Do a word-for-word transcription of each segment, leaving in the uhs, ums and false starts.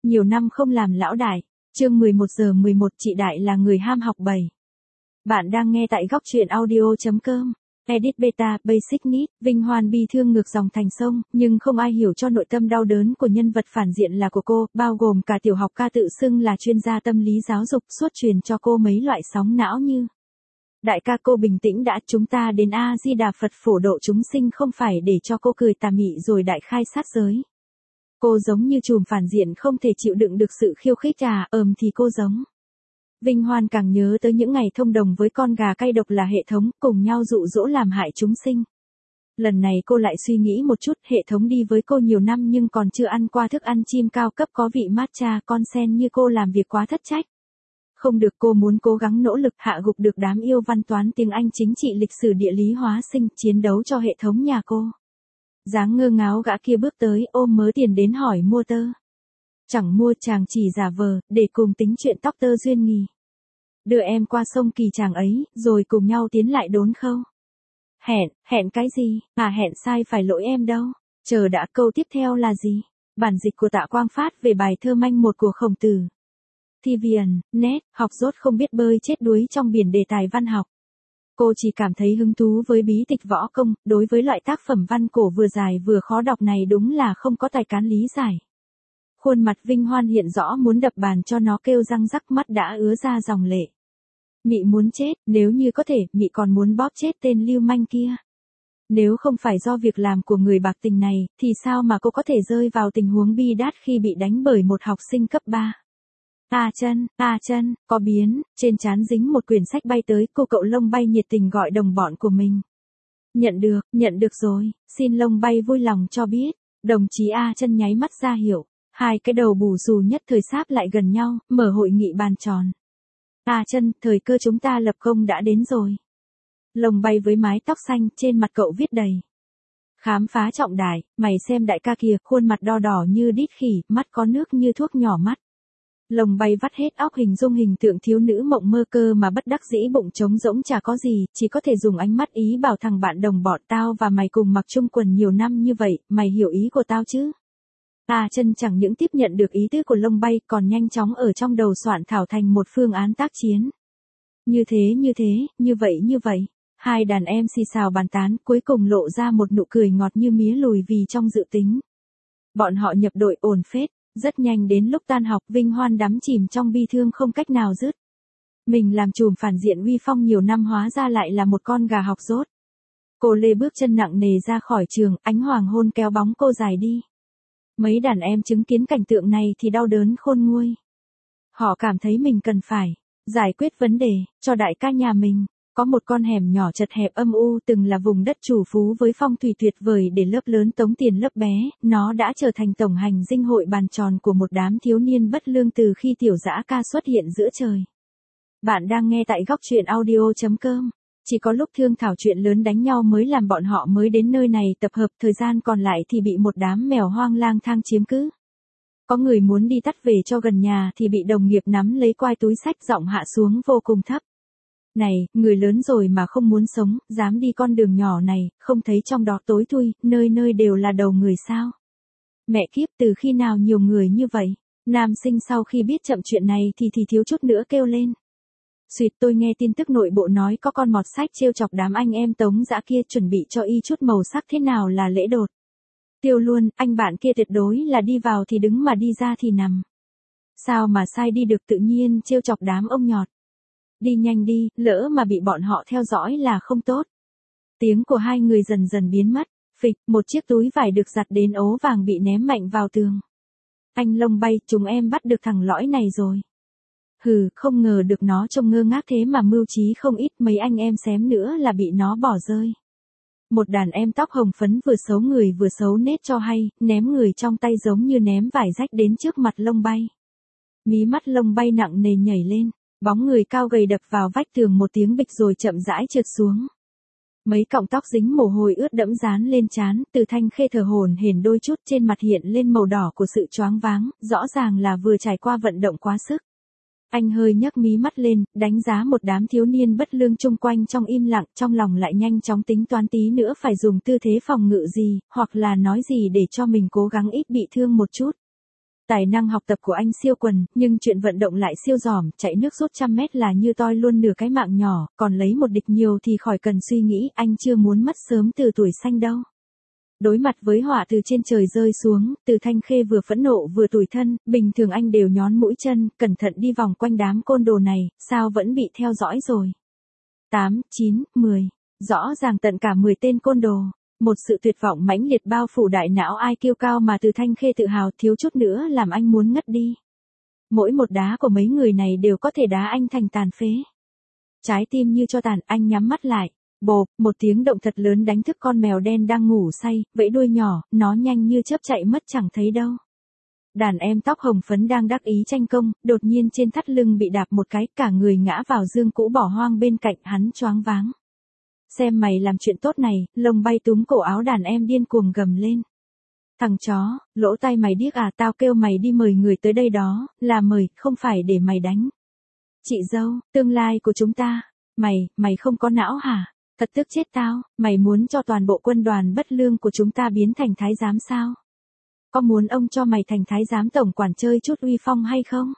Nhiều năm không làm lão đại. Chương mười một giờ mười một, chị đại là người ham học bảy. Bạn đang nghe tại góc truyện audio.com. Edit Beta, Basic Need, Vinh Hoan bi thương ngược dòng thành sông, nhưng không ai hiểu cho nội tâm đau đớn của nhân vật phản diện là của cô, bao gồm cả tiểu học ca tự xưng là chuyên gia tâm lý giáo dục, suốt truyền cho cô mấy loại sóng não như: đại ca cô bình tĩnh đã, chúng ta đến A-di-đà Phật phổ độ chúng sinh không phải để cho cô cười tà mị rồi đại khai sát giới. Cô giống như trùm phản diện không thể chịu đựng được sự khiêu khích à, ờm thì cô giống. Vinh Hoan càng nhớ tới những ngày thông đồng với con gà cay độc là hệ thống, cùng nhau dụ dỗ làm hại chúng sinh. Lần này cô lại suy nghĩ một chút, hệ thống đi với cô nhiều năm nhưng còn chưa ăn qua thức ăn chim cao cấp có vị matcha con sen như cô làm việc quá thất trách. Không được, cô muốn cố gắng nỗ lực hạ gục được đám yêu văn toán tiếng Anh chính trị lịch sử địa lý hóa sinh, chiến đấu cho hệ thống nhà cô. Dáng ngơ ngáo gã kia bước tới, ôm mớ tiền đến hỏi mua tơ. Chẳng mua, chàng chỉ giả vờ, để cùng tính chuyện tóc tơ duyên nghì. Đưa em qua sông Kỳ chàng ấy, rồi cùng nhau tiến lại đốn khâu. Hẹn, hẹn cái gì, à hẹn sai phải lỗi em đâu. Chờ đã, câu tiếp theo là gì? Bản dịch của Tạ Quang Phát về bài thơ manh một của Khổng Tử. Thi viền, nét, học dốt không biết bơi chết đuối trong biển đề tài văn học. Cô chỉ cảm thấy hứng thú với bí tịch võ công, đối với loại tác phẩm văn cổ vừa dài vừa khó đọc này đúng là không có tài cán lý giải. Khuôn mặt Vinh Hoan hiện rõ muốn đập bàn cho nó kêu răng rắc, mắt đã ứa ra dòng lệ. Mị muốn chết, nếu như có thể, mị còn muốn bóp chết tên lưu manh kia. Nếu không phải do việc làm của người bạc tình này, thì sao mà cô có thể rơi vào tình huống bi đát khi bị đánh bởi một học sinh cấp ba. À chân, à chân, có biến, trên trán dính một quyển sách bay tới, cô cậu Lông Bay nhiệt tình gọi đồng bọn của mình. Nhận được, nhận được rồi, xin Lông Bay vui lòng cho biết. Đồng chí A chân nháy mắt ra hiểu, hai cái đầu bù xù nhất thời sáp lại gần nhau, mở hội nghị bàn tròn. A chân, thời cơ chúng ta lập công đã đến rồi. Lông Bay với mái tóc xanh, trên mặt cậu viết đầy: khám phá trọng đại, mày xem đại ca kìa, khuôn mặt đo đỏ như đít khỉ, mắt có nước như thuốc nhỏ mắt. Lông Bay vắt hết óc hình dung hình tượng thiếu nữ mộng mơ cơ mà bất đắc dĩ bụng trống rỗng chả có gì, chỉ có thể dùng ánh mắt ý bảo thằng bạn đồng bọn tao và mày cùng mặc chung quần nhiều năm như vậy, mày hiểu ý của tao chứ? À chân chẳng những tiếp nhận được ý tứ của Lông Bay còn nhanh chóng ở trong đầu soạn thảo thành một phương án tác chiến. Như thế như thế, như vậy như vậy. Hai đàn em xì xào bàn tán, cuối cùng lộ ra một nụ cười ngọt như mía lùi vì trong dự tính. Bọn họ nhập đội ổn phết. Rất nhanh đến lúc tan học, Vinh Hoan đắm chìm trong bi thương không cách nào dứt. Mình làm trùm phản diện uy phong nhiều năm hóa ra lại là một con gà học dốt. Cô lê bước chân nặng nề ra khỏi trường, ánh hoàng hôn kéo bóng cô dài đi. Mấy đàn em chứng kiến cảnh tượng này thì đau đớn khôn nguôi. Họ cảm thấy mình cần phải giải quyết vấn đề cho đại ca nhà mình. Có một con hẻm nhỏ chật hẹp âm u từng là vùng đất chủ phú với phong thủy tuyệt vời để lớp lớn tống tiền lớp bé, nó đã trở thành tổng hành dinh hội bàn tròn của một đám thiếu niên bất lương từ khi tiểu dã ca xuất hiện giữa trời. Bạn đang nghe tại góc truyện audio.com. Chỉ có lúc thương thảo chuyện lớn đánh nhau mới làm bọn họ mới đến nơi này tập hợp, thời gian còn lại thì bị một đám mèo hoang lang thang chiếm cứ. Có người muốn đi tắt về cho gần nhà thì bị đồng nghiệp nắm lấy quai túi xách, giọng hạ xuống vô cùng thấp. Này, người lớn rồi mà không muốn sống, dám đi con đường nhỏ này, không thấy trong đó tối thui, nơi nơi đều là đầu người sao? Mẹ kiếp, từ khi nào nhiều người như vậy? Nam sinh sau khi biết chậm chuyện này thì thì thiếu chút nữa kêu lên. Xuyệt, tôi nghe tin tức nội bộ nói có con mọt sách trêu chọc đám anh em Tống dã kia, chuẩn bị cho y chút màu sắc thế nào là lễ đột. Tiêu luôn, anh bạn kia tuyệt đối là đi vào thì đứng mà đi ra thì nằm. Sao mà sai đi được, tự nhiên trêu chọc đám ông nhọt. Đi nhanh đi, lỡ mà bị bọn họ theo dõi là không tốt. Tiếng của hai người dần dần biến mất, phịch, một chiếc túi vải được giặt đến ố vàng bị ném mạnh vào tường. Anh Lông Bay, chúng em bắt được thằng lõi này rồi. Hừ, không ngờ được nó trông ngơ ngác thế mà mưu trí không ít, mấy anh em xém nữa là bị nó bỏ rơi. Một đàn em tóc hồng phấn vừa xấu người vừa xấu nết cho hay, ném người trong tay giống như ném vải rách đến trước mặt Lông Bay. Mí mắt Lông Bay nặng nề nhảy lên. Bóng người cao gầy đập vào vách tường một tiếng bịch rồi chậm rãi trượt xuống. Mấy cọng tóc dính mồ hôi ướt đẫm dán lên trán, Từ Thanh Khê thở hổn hển đôi chút, trên mặt hiện lên màu đỏ của sự choáng váng, rõ ràng là vừa trải qua vận động quá sức. Anh hơi nhấc mí mắt lên, đánh giá một đám thiếu niên bất lương chung quanh trong im lặng, trong lòng lại nhanh chóng tính toán tí nữa phải dùng tư thế phòng ngự gì, hoặc là nói gì để cho mình cố gắng ít bị thương một chút. Tài năng học tập của anh siêu quần, nhưng chuyện vận động lại siêu giỏi, chạy nước rút trăm mét là như toi luôn nửa cái mạng nhỏ, còn lấy một địch nhiều thì khỏi cần suy nghĩ, anh chưa muốn mất sớm từ tuổi xanh đâu. Đối mặt với họa từ trên trời rơi xuống, Từ Thanh Khê vừa phẫn nộ vừa tủi thân, bình thường anh đều nhón mũi chân, cẩn thận đi vòng quanh đám côn đồ này, sao vẫn bị theo dõi rồi. tám, chín, mười. Rõ ràng tận cả mười tên côn đồ. Một sự tuyệt vọng mãnh liệt bao phủ đại não ai kiêu cao mà Từ Thanh Khê tự hào thiếu chút nữa làm anh muốn ngất đi. Mỗi một đá của mấy người này đều có thể đá anh thành tàn phế. Trái tim như cho tàn, anh nhắm mắt lại. Bộp, một tiếng động thật lớn đánh thức con mèo đen đang ngủ say, vẫy đuôi nhỏ, nó nhanh như chớp chạy mất chẳng thấy đâu. Đàn em tóc hồng phấn đang đắc ý tranh công, đột nhiên trên thắt lưng bị đạp một cái, cả người ngã vào giường cũ bỏ hoang bên cạnh, hắn choáng váng. Xem mày làm chuyện tốt này, lông bay túm cổ áo đàn em điên cuồng gầm lên. Thằng chó, lỗ tai mày điếc à, tao kêu mày đi mời người tới đây đó, là mời, không phải để mày đánh. Chị dâu, tương lai của chúng ta, mày, mày không có não hả? Thật tức chết tao, mày muốn cho toàn bộ quân đoàn bất lương của chúng ta biến thành thái giám sao? Có muốn ông cho mày thành thái giám tổng quản chơi chút uy phong hay không?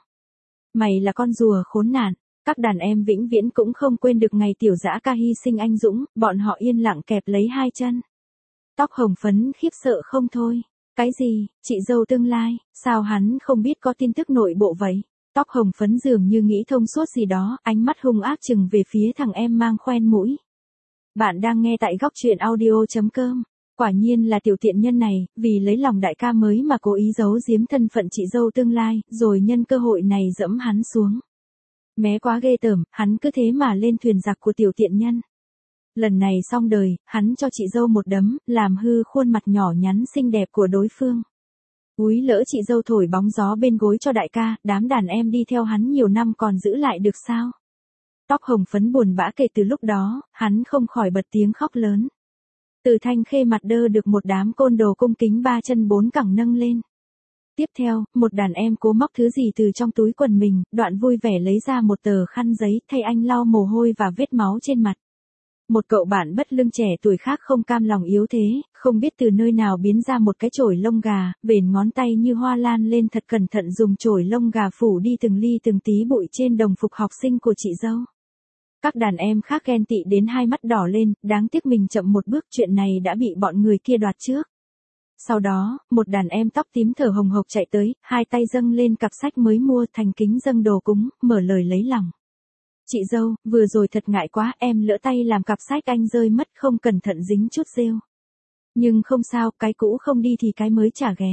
Mày là con rùa khốn nạn. Các đàn em vĩnh viễn cũng không quên được ngày tiểu dã ca hy sinh anh dũng, bọn họ yên lặng kẹp lấy hai chân. Tóc hồng phấn khiếp sợ không thôi. Cái gì, chị dâu tương lai, sao hắn không biết có tin tức nội bộ vậy? Tóc hồng phấn dường như nghĩ thông suốt gì đó, ánh mắt hung ác chừng về phía thằng em mang khoen mũi. Bạn đang nghe tại góc truyện audio chấm com. Quả nhiên là tiểu tiện nhân này, vì lấy lòng đại ca mới mà cố ý giấu giếm thân phận chị dâu tương lai, rồi nhân cơ hội này dẫm hắn xuống. Mé quá ghê tởm, hắn cứ thế mà lên thuyền giặc của tiểu tiện nhân. Lần này xong đời, hắn cho chị dâu một đấm, làm hư khuôn mặt nhỏ nhắn xinh đẹp của đối phương. Úi lỡ chị dâu thổi bóng gió bên gối cho đại ca, đám đàn em đi theo hắn nhiều năm còn giữ lại được sao? Tóc hồng phấn buồn bã kể từ lúc đó, hắn không khỏi bật tiếng khóc lớn. Từ Thanh Khê mặt đơ được một đám côn đồ cung kính ba chân bốn cẳng nâng lên. Tiếp theo, một đàn em cố móc thứ gì từ trong túi quần mình, đoạn vui vẻ lấy ra một tờ khăn giấy thay anh lau mồ hôi và vết máu trên mặt. Một cậu bạn bất lương trẻ tuổi khác không cam lòng yếu thế, không biết từ nơi nào biến ra một cái chổi lông gà, bền ngón tay như hoa lan lên thật cẩn thận dùng chổi lông gà phủ đi từng ly từng tí bụi trên đồng phục học sinh của chị dâu. Các đàn em khác ghen tị đến hai mắt đỏ lên, đáng tiếc mình chậm một bước, chuyện này đã bị bọn người kia đoạt trước. Sau đó, một đàn em tóc tím thở hồng hộc chạy tới, hai tay dâng lên cặp sách mới mua, thành kính dâng đồ cúng, mở lời lấy lòng. Chị dâu, vừa rồi thật ngại quá, em lỡ tay làm cặp sách anh rơi mất, không cẩn thận dính chút rêu. Nhưng không sao, cái cũ không đi thì cái mới chả ghé.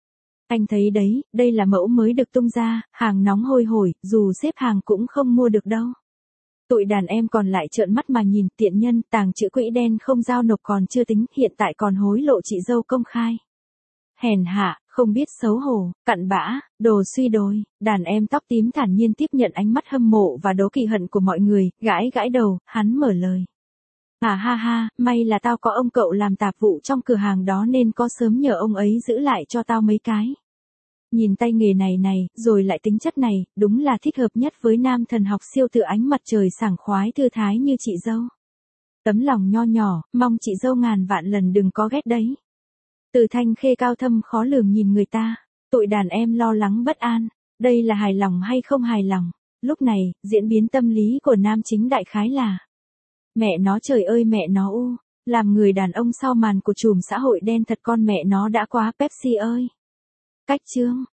Anh thấy đấy, đây là mẫu mới được tung ra, hàng nóng hôi hổi, dù xếp hàng cũng không mua được đâu. Tụi đàn em còn lại trợn mắt mà nhìn, tiện nhân, tàng chữ quỹ đen không giao nộp còn chưa tính, hiện tại còn hối lộ chị dâu công khai. Hèn hạ, không biết xấu hổ, cặn bã, đồ suy đồi. Đàn em tóc tím thản nhiên tiếp nhận ánh mắt hâm mộ và đố kỵ hận của mọi người, gãi gãi đầu, hắn mở lời. À ha ha, may là tao có ông cậu làm tạp vụ trong cửa hàng đó nên có sớm nhờ ông ấy giữ lại cho tao mấy cái. Nhìn tay nghề này này, rồi lại tính chất này, đúng là thích hợp nhất với nam thần học siêu tự ánh mặt trời sảng khoái thư thái như chị dâu. Tấm lòng nho nhỏ, mong chị dâu ngàn vạn lần đừng có ghét đấy. Từ Thanh Khê cao thâm khó lường nhìn người ta, tụi đàn em lo lắng bất an, đây là hài lòng hay không hài lòng. Lúc này, diễn biến tâm lý của nam chính đại khái là: mẹ nó trời ơi mẹ nó u, làm người đàn ông sau màn của chùm xã hội đen thật con mẹ nó đã quá Pepsi ơi. Cách chương